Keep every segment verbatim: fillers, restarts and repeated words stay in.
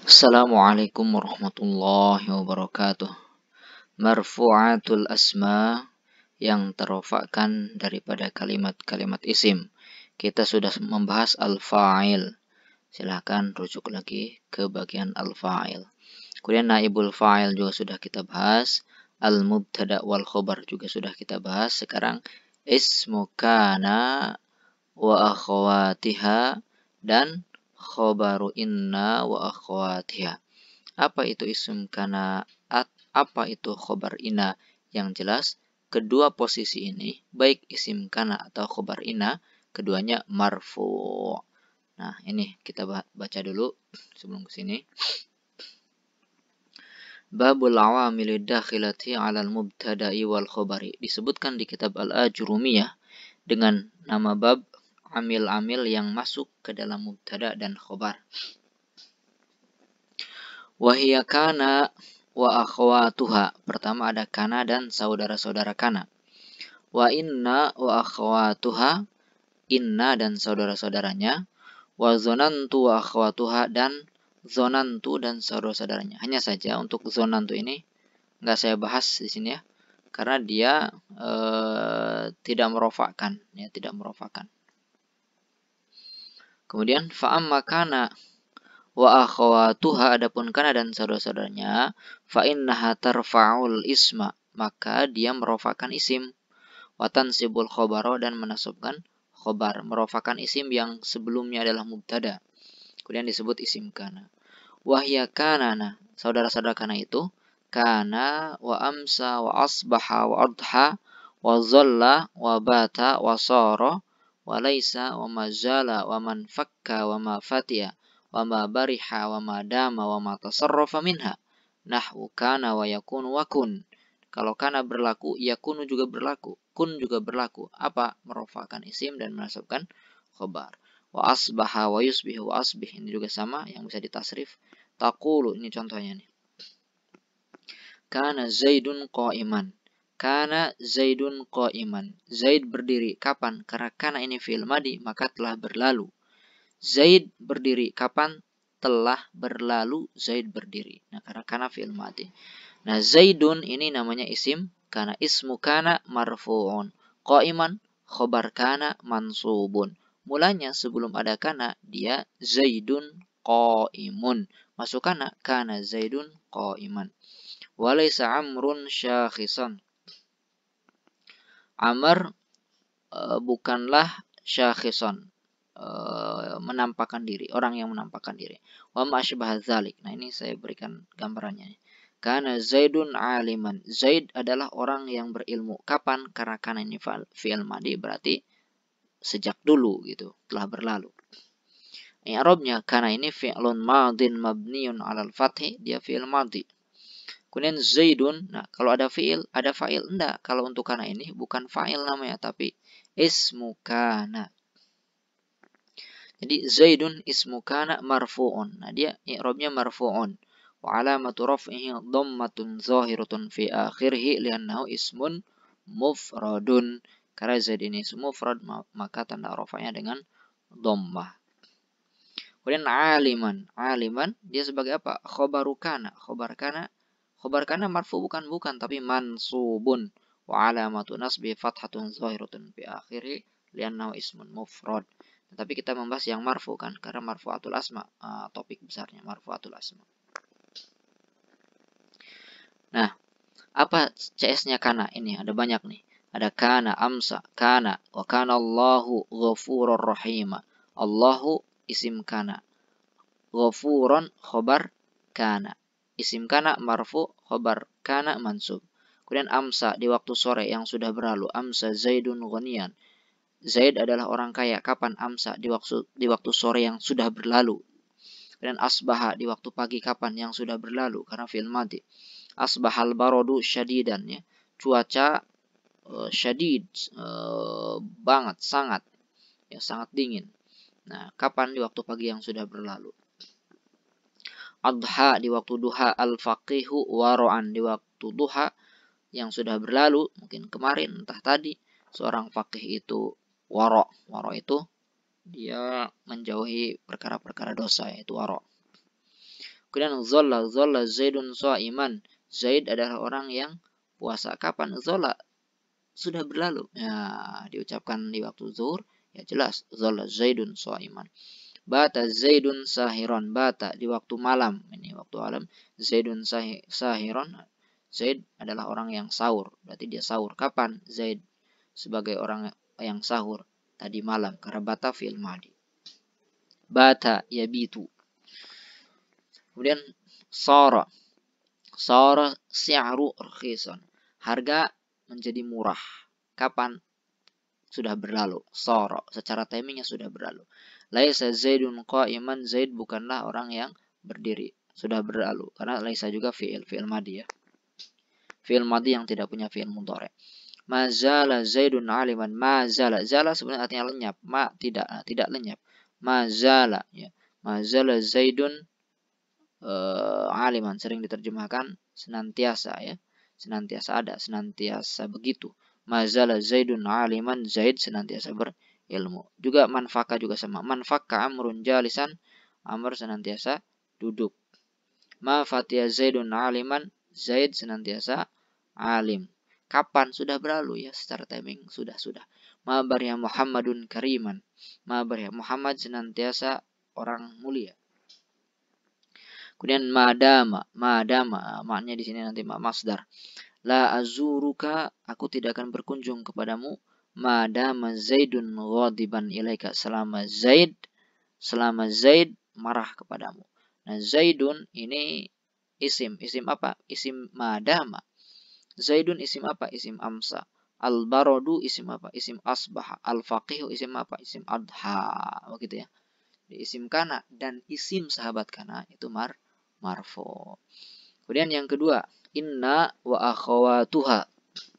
Assalamualaikum warahmatullahi wabarakatuh. Marfu'atul asma yang terrofakkan daripada kalimat-kalimat isim. Kita sudah membahas al-fa'il. Silahkan rujuk lagi ke bagian al-fa'il. Kemudian naibul fa'il juga sudah kita bahas. Al-mubtada wal khobar juga sudah kita bahas. Sekarang ismu kana wa akhwatiha dan khobaru inna wa akhwatiha. Apa itu isim kana, apa itu khobar inna? Yang jelas kedua posisi ini, baik isim kana atau khobar inna, keduanya marfu. Nah, ini kita baca dulu sebelum ke sini. Babul awamil dakhilati 'alal mubtada'i wal khobari. Disebutkan di kitab Al-Ajrumiyah dengan nama bab amil-amil yang masuk ke dalam mubtada dan khobar. Wahia kana wa akhwatuha. Pertama ada kana dan saudara-saudara kana. Wa inna wa akhwatuha. Inna dan saudara-saudaranya. Wa zonantu wa akhwatuha dan zonantu dan saudara-saudaranya. Hanya saja untuk zonantu ini nggak saya bahas di sini ya, karena dia ee, tidak merofakkan, ya tidak merofakkan. Kemudian fa'amma kana wa akhwatuha, adapun kana dan saudara-saudaranya, fa innaha tarfa'ul isma, maka dia merofakkan isim. Wa tansibul khobaro, dan menasabkan khobar, merofakkan isim yang sebelumnya adalah mubtada. Kemudian disebut isim kana. Wahya kanana, saudara-saudara kana itu kana wa amsa wa asbaha wa adha wa zalla wa bata wa sara wa laisa wa mazala wa man fakka wa ma fatiya wa ma bariha wa ma dama wa ma tasarrafa minha. Nahwu kana wa yakunu wa kun. Kalau kana berlaku, yakunu juga berlaku, kun juga berlaku. Apa? Merofakkan isim dan menasabkan khobar. Wa asbaha wa yusbihu wa asbih, ini juga sama yang bisa ditasrif. Taqulu, ini contohnya nih. Kana Zaidun qa'iman. Kana Zaidun qa'iman. Zaid berdiri. Kapan? Karena kana ini fi'il madi, maka telah berlalu. Zaid berdiri. Kapan? Telah berlalu Zaid berdiri. Nah, karena kana fi'il madi. Nah, Zaidun ini namanya isim kana. Ismu kana marfu'un. Qa'iman khobar kana mansubun. Mulanya sebelum ada kana, dia Zaidun qa'imun. Masuk kana, kana Zaidun qa'iman. Walaysa Amrun syakhisan. Amr e, bukanlah syakhisan, e, menampakkan diri, orang yang menampakkan diri. Wa ma asybah dzalik. Nah, ini saya berikan gambarannya. Kana Zaidun aliman. Zaid adalah orang yang berilmu. Kapan? Karena kana ini fi'il madi, berarti sejak dulu gitu, telah berlalu. I'rabnya kana ini fi'lun madin mabniun 'alal fathi, dia fi'il madi. Kemudian Zaidun, nah kalau ada fi'il, ada fa'il. Enggak, kalau untuk kana ini bukan fa'il namanya, tapi ismu kana. Jadi Zaidun ismu kana marfu'un. Nah, dia i'rabnya marfu'un. Wa alamatu raf'ihi dhammatun zahiratun fi akhirih li'annahu ismun mufradun. Karena Zaid ini ismu mufrad, maka tanda rafa'nya dengan dhammah. Kemudian aliman. Aliman dia sebagai apa? Khobaru kana. Khobar kana. Khobar kana marfu bukan bukan tapi mansubun. Wa alamatu nasbi fathatun zahiratun fi akhirih li'annahu ismun mufrad. Tapi kita membahas yang marfu kan, karena marfu'atul asma, uh, topik besarnya marfu'atul asma. Nah, apa C S-nya kana? Ini ada banyak nih. Ada kana, amsa, kana, wa kana Allahu ghafurur rahima. Allahu isim kana. Ghafuron khobar kana. Isim kana marfu, khobar kana mansub. Kemudian amsa di waktu sore yang sudah berlalu. Amsa Zaidun ghaniyan. Zaid adalah orang kaya. Kapan? Amsa di waktu di waktu sore yang sudah berlalu. Dan asbaha di waktu pagi. Kapan? Yang sudah berlalu, karena fi'il madi. Asbahal barodu syadidan, ya. Cuaca uh, syadid, uh, banget, sangat, ya, sangat dingin. Nah, kapan? Di waktu pagi yang sudah berlalu. Adha di waktu duha. Al-faqihu waro'an di waktu duha yang sudah berlalu, mungkin kemarin, entah tadi. Seorang faqih itu waro'. Waro' itu dia menjauhi perkara-perkara dosa, yaitu waro'. Kemudian zolla, zolla Zaidun sha'iman. Zaid adalah orang yang puasa. Kapan? Zolla sudah berlalu. Ya, diucapkan di waktu zuhur, ya jelas zolla Zaidun sha'iman. Bata Zaidun sahiron. Bata di waktu malam. Ini waktu malam. Zaidun sahiron. Zaid adalah orang yang sahur. Berarti dia sahur. Kapan Zaid sebagai orang yang sahur? Tadi malam. Karena bata fi'il madi. Bata yabitu. Kemudian sara. Sara si'ru rakhisan. Harga menjadi murah. Kapan? Sudah berlalu. Sara. Secara timingnya sudah berlalu. Laisa Zaidun qa'iman. Zaid bukanlah orang yang berdiri. Sudah berlalu. Karena laisa juga fi'il. Fi'il madi ya. Fi'il madi yang tidak punya fi'il mudhari'. Mazala Zaidun aliman. Mazala. Zala sebenarnya artinya lenyap. Ma tidak. Tidak lenyap. Mazala. Ya. Mazala Zaidun uh, aliman. Sering diterjemahkan senantiasa ya. Senantiasa ada. Senantiasa begitu. Mazala Zaidun aliman. Zaid senantiasa berilmu. Juga manfaka juga sama. Manfaka amrun jalisan. Amr senantiasa duduk. Ma fatiha Zaidun aliman. Zaid senantiasa alim. Kapan? Sudah berlalu ya. Secara timing sudah-sudah. Ma bariya Muhammadun kariman. Ma bariya Muhammad senantiasa orang mulia. Kemudian madama. Madama. Maknanya di sini nanti masdar. La azuruka, aku tidak akan berkunjung kepadamu. Madama Zaidun ghadiban ilaika, selama Zaid, selama Zaid marah kepadamu. Nah, Zaidun ini isim, isim apa? Isim madama. Zaidun isim apa? Isim amsa. Al-baradu isim apa? Isim asbaha. Al-faqihu isim apa? Isim adha. Begitu ya. Di isim kana dan isim sahabat kana itu mar marfu. Kemudian yang kedua, inna wa akhawatuha.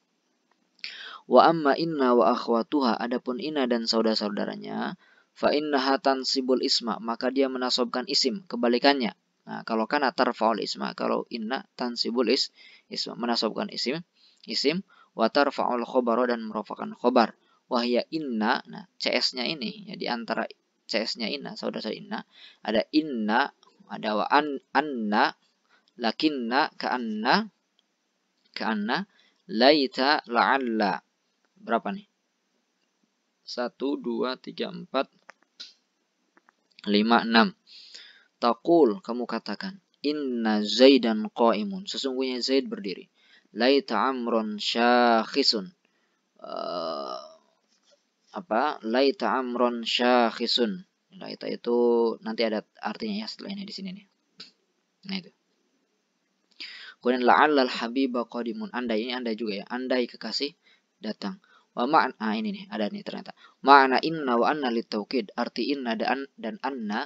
Wa amma inna wa akhawatuha, adapun inna dan saudara-saudaranya, fa innaha tansibul isma, maka dia menasobkan isim, kebalikannya. Nah, kalau kana tarfa'ul isma, kalau inna tansibul is, isma, menasobkan isim, isim, wa tarfa'ul khobaro dan merofakan khobar. Wahya inna, nah C S-nya ini, ya di antara C S-nya inna, saudara-saudara inna, ada inna, ada wa an, anna, lakinna, ka'anna, ka'anna, laita, la'alla. Berapa nih? Satu, dua, tiga, empat, lima, enam. Taqul, kamu katakan. Inna Zaidan qa'imun. Sesungguhnya Zaid berdiri. Laita amrun syakhisun. Uh, apa? Laita amrun syakhisun. Laita itu nanti ada artinya ya setelah ini di sini nih. Nah itu. Kemudian la'allal habiba qadimun. Andai, ini andai juga ya. Andai kekasih datang. Wa ma'na, ah, ini nih, ada nih ternyata. Ma'na inna wa anna litaukid. Arti inna dan, dan anna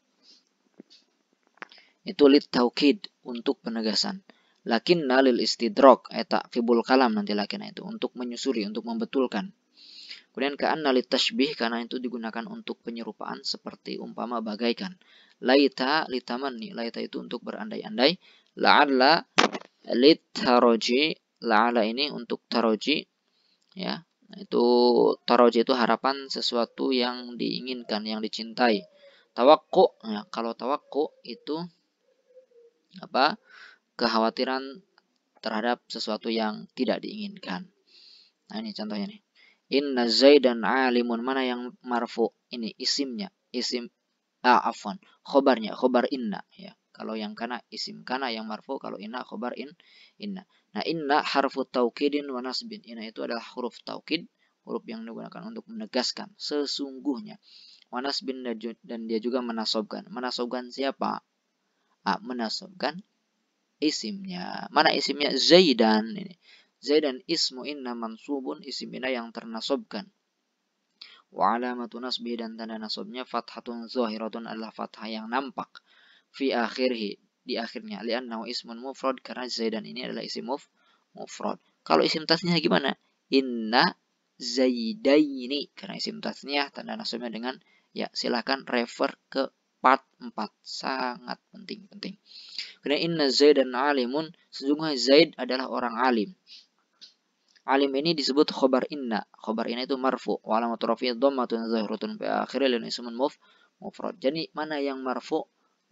itu litaukid, untuk penegasan. Lakinna lil istidrok. Eta fibul kalam nanti lakinna itu. Untuk menyusuri, untuk membetulkan. Kemudian ka'anna litashbih, karena itu digunakan untuk penyerupaan seperti umpama bagaikan. Laita litamanni. Laita itu untuk berandai-andai. La'alla litaroji. La'alla ini untuk taroji. Ya. Nah, itu taroji itu harapan sesuatu yang diinginkan, yang dicintai. Tawakku, ya, kalau tawakku itu apa? Kekhawatiran terhadap sesuatu yang tidak diinginkan. Nah, ini contohnya nih. Inna Zaidan alimun, mana yang marfu? Ini isimnya, isim ah afwan, khobarnya, khobar inna ya. Kalau yang kana isim kana yang marfu, kalau inna khobar in inna. Nah, inna harfu taukidin wa nasbin. Inna itu adalah huruf taukid, huruf yang digunakan untuk menegaskan sesungguhnya. Wa nasbin dan dia juga menasobkan. Menasobkan siapa? Ah, menasobkan isimnya. Mana isimnya? Zaidan ini. Zaidan ismu inna mansubun, isim inna yang ternasobkan. Wa alamatu nasbih, dan tanda nasabnya fathatun zahiratun, adalah fathah yang nampak. Fi akhirhi, di akhirnya. Li'annahu ismun mufrad, karena Zaidan ini adalah isim muf, mufrad. Kalau isim tasniyah gimana? Inna Zaidaini, karena isim tasniyah tanda nasabnya dengan ya. Silahkan refer ke part empat. Sangat penting-penting. Karena inna Zaidan alimun, sesungguhnya Zaid adalah orang alim. Alim ini disebut khobar inna. Khobar inna itu marfu. Wa alamatu rafi'i dhammatun zahiratun fi akhirih, lin ismun muf mufrad. Jadi mana yang marfu?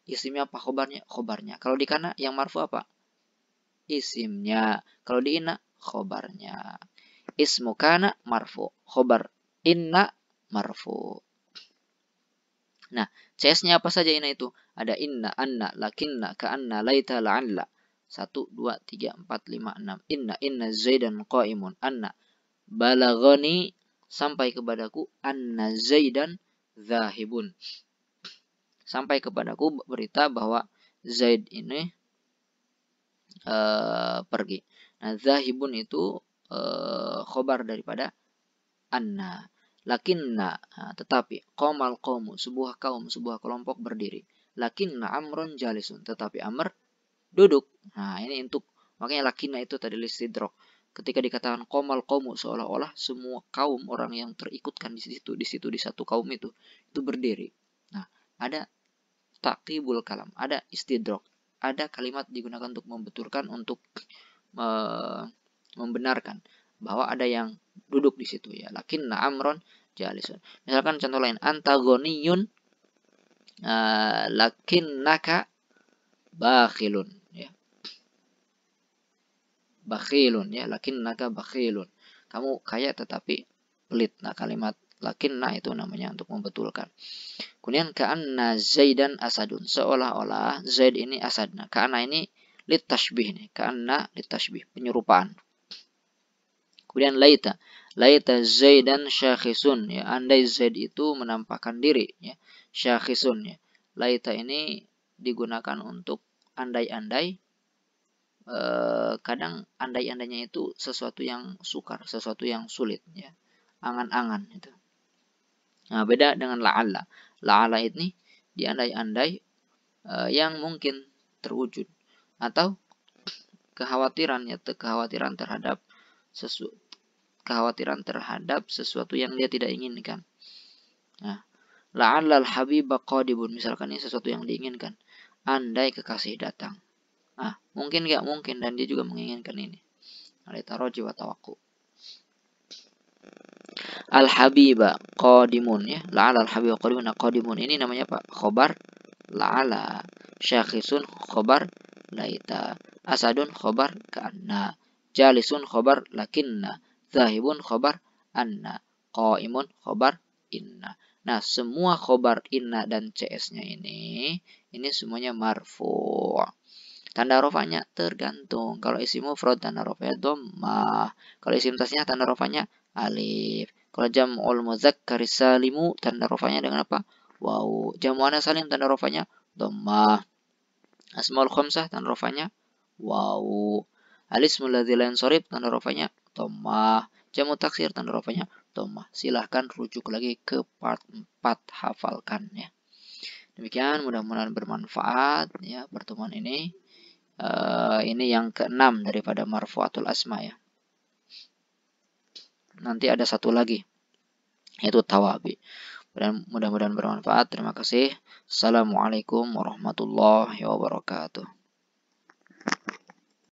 isimnya apa? Khobarnya? Khobarnya. Kalau di kana yang marfu apa? Isimnya. Kalau di inna khobarnya. Ismu kana marfu. Khobar inna marfu. Nah, C S-nya apa saja inna itu? Ada inna, anna, lakinna, ka'anna, laita, la'alla. Satu, dua, tiga, empat, lima, enam. Inna, inna zaidan qa'imun. Anna, balagani, sampai kepadaku. Anna zaidan zahibun. Sampai kepadaku berita bahwa Zaid ini uh, pergi. Nah, zahibun itu uh, khobar daripada anna. Lakinna, nah, tetapi qomal qawmu, sebuah kaum, sebuah kelompok berdiri. Lakinna amrun jalisun, tetapi Amr duduk. Nah, ini untuk makanya lakinna itu tadi listidrok. Ketika dikatakan qomal qawmu, seolah-olah semua kaum orang yang terikutkan di situ, di situ di satu kaum itu itu berdiri. Nah, ada taqibul kalam, ada istidrok, ada kalimat digunakan untuk membetulkan, untuk uh, membenarkan bahwa ada yang duduk di situ ya. Lakinna amron jalisun. Misalkan contoh lain, antagoniyun uh, lakinnaka bakhilun ya. Bakhilun ya, lakinnaka bakhilun. Kamu kaya tetapi pelit. Nah, kalimat lakinna itu namanya untuk membetulkan. Kemudian ka'anna Zaidan asadun, seolah-olah Zaid ini asad. Nah, ka'anna ini litashbih nih, ka'anna litashbih, penyerupaan. Kemudian laita, laita Zaidan syakhisun ya, andai Zaid itu menampakkan diri ya, syakhisun ya. Laita ini digunakan untuk andai-andai, eh, kadang andai-andainya itu sesuatu yang sukar, sesuatu yang sulit ya, angan-angan itu. Nah, beda dengan la'alla. La'alla ini diandai-andai uh, yang mungkin terwujud, atau kekhawatiran ya, kekhawatiran terhadap sesuatu, kekhawatiran terhadap sesuatu yang dia tidak inginkan. Nah, la'alla al-habiba qadibun, misalkan ini sesuatu yang diinginkan. Andai kekasih datang. Nah, mungkin nggak mungkin, dan dia juga menginginkan ini. Al-taraji wa tawaqqu. Al-habiba qadimun ya. La'ala al-habiba qadimun. Nah, qadimun ini namanya apa? Khobar la'ala. Syakhisun khobar laita. Asadun khobar ka'anna. Jalisun khobar lakinna. Zahibun khobar anna. Qaimun khobar inna. Nah, semua khobar inna dan C S-nya ini, ini semuanya marfu'. Tanda rofanya tergantung. Kalau isim mufrad tanda rofanya dhammah. Kalau isim tasnya tanda rofanya alif. Kalau jam'ul mudzakkar salimu tanda rofanya dengan apa? Waw. Jam'u anats salim tanda rofanya dhammah. Asmaul khamsah tanda rofanya waw. Al-ismul ladzi la yansharif tanda rofanya dhammah. Jam'u taksir tanda rofanya dhammah. Silahkan rujuk lagi ke part empat, hafalkan ya. Demikian, mudah-mudahan bermanfaat ya pertemuan ini. Uh, ini yang keenam daripada marfu'atul asma ya. Nanti ada satu lagi, yaitu tawabi. Dan mudah-mudahan bermanfaat. Terima kasih. Assalamualaikum warahmatullahi wabarakatuh.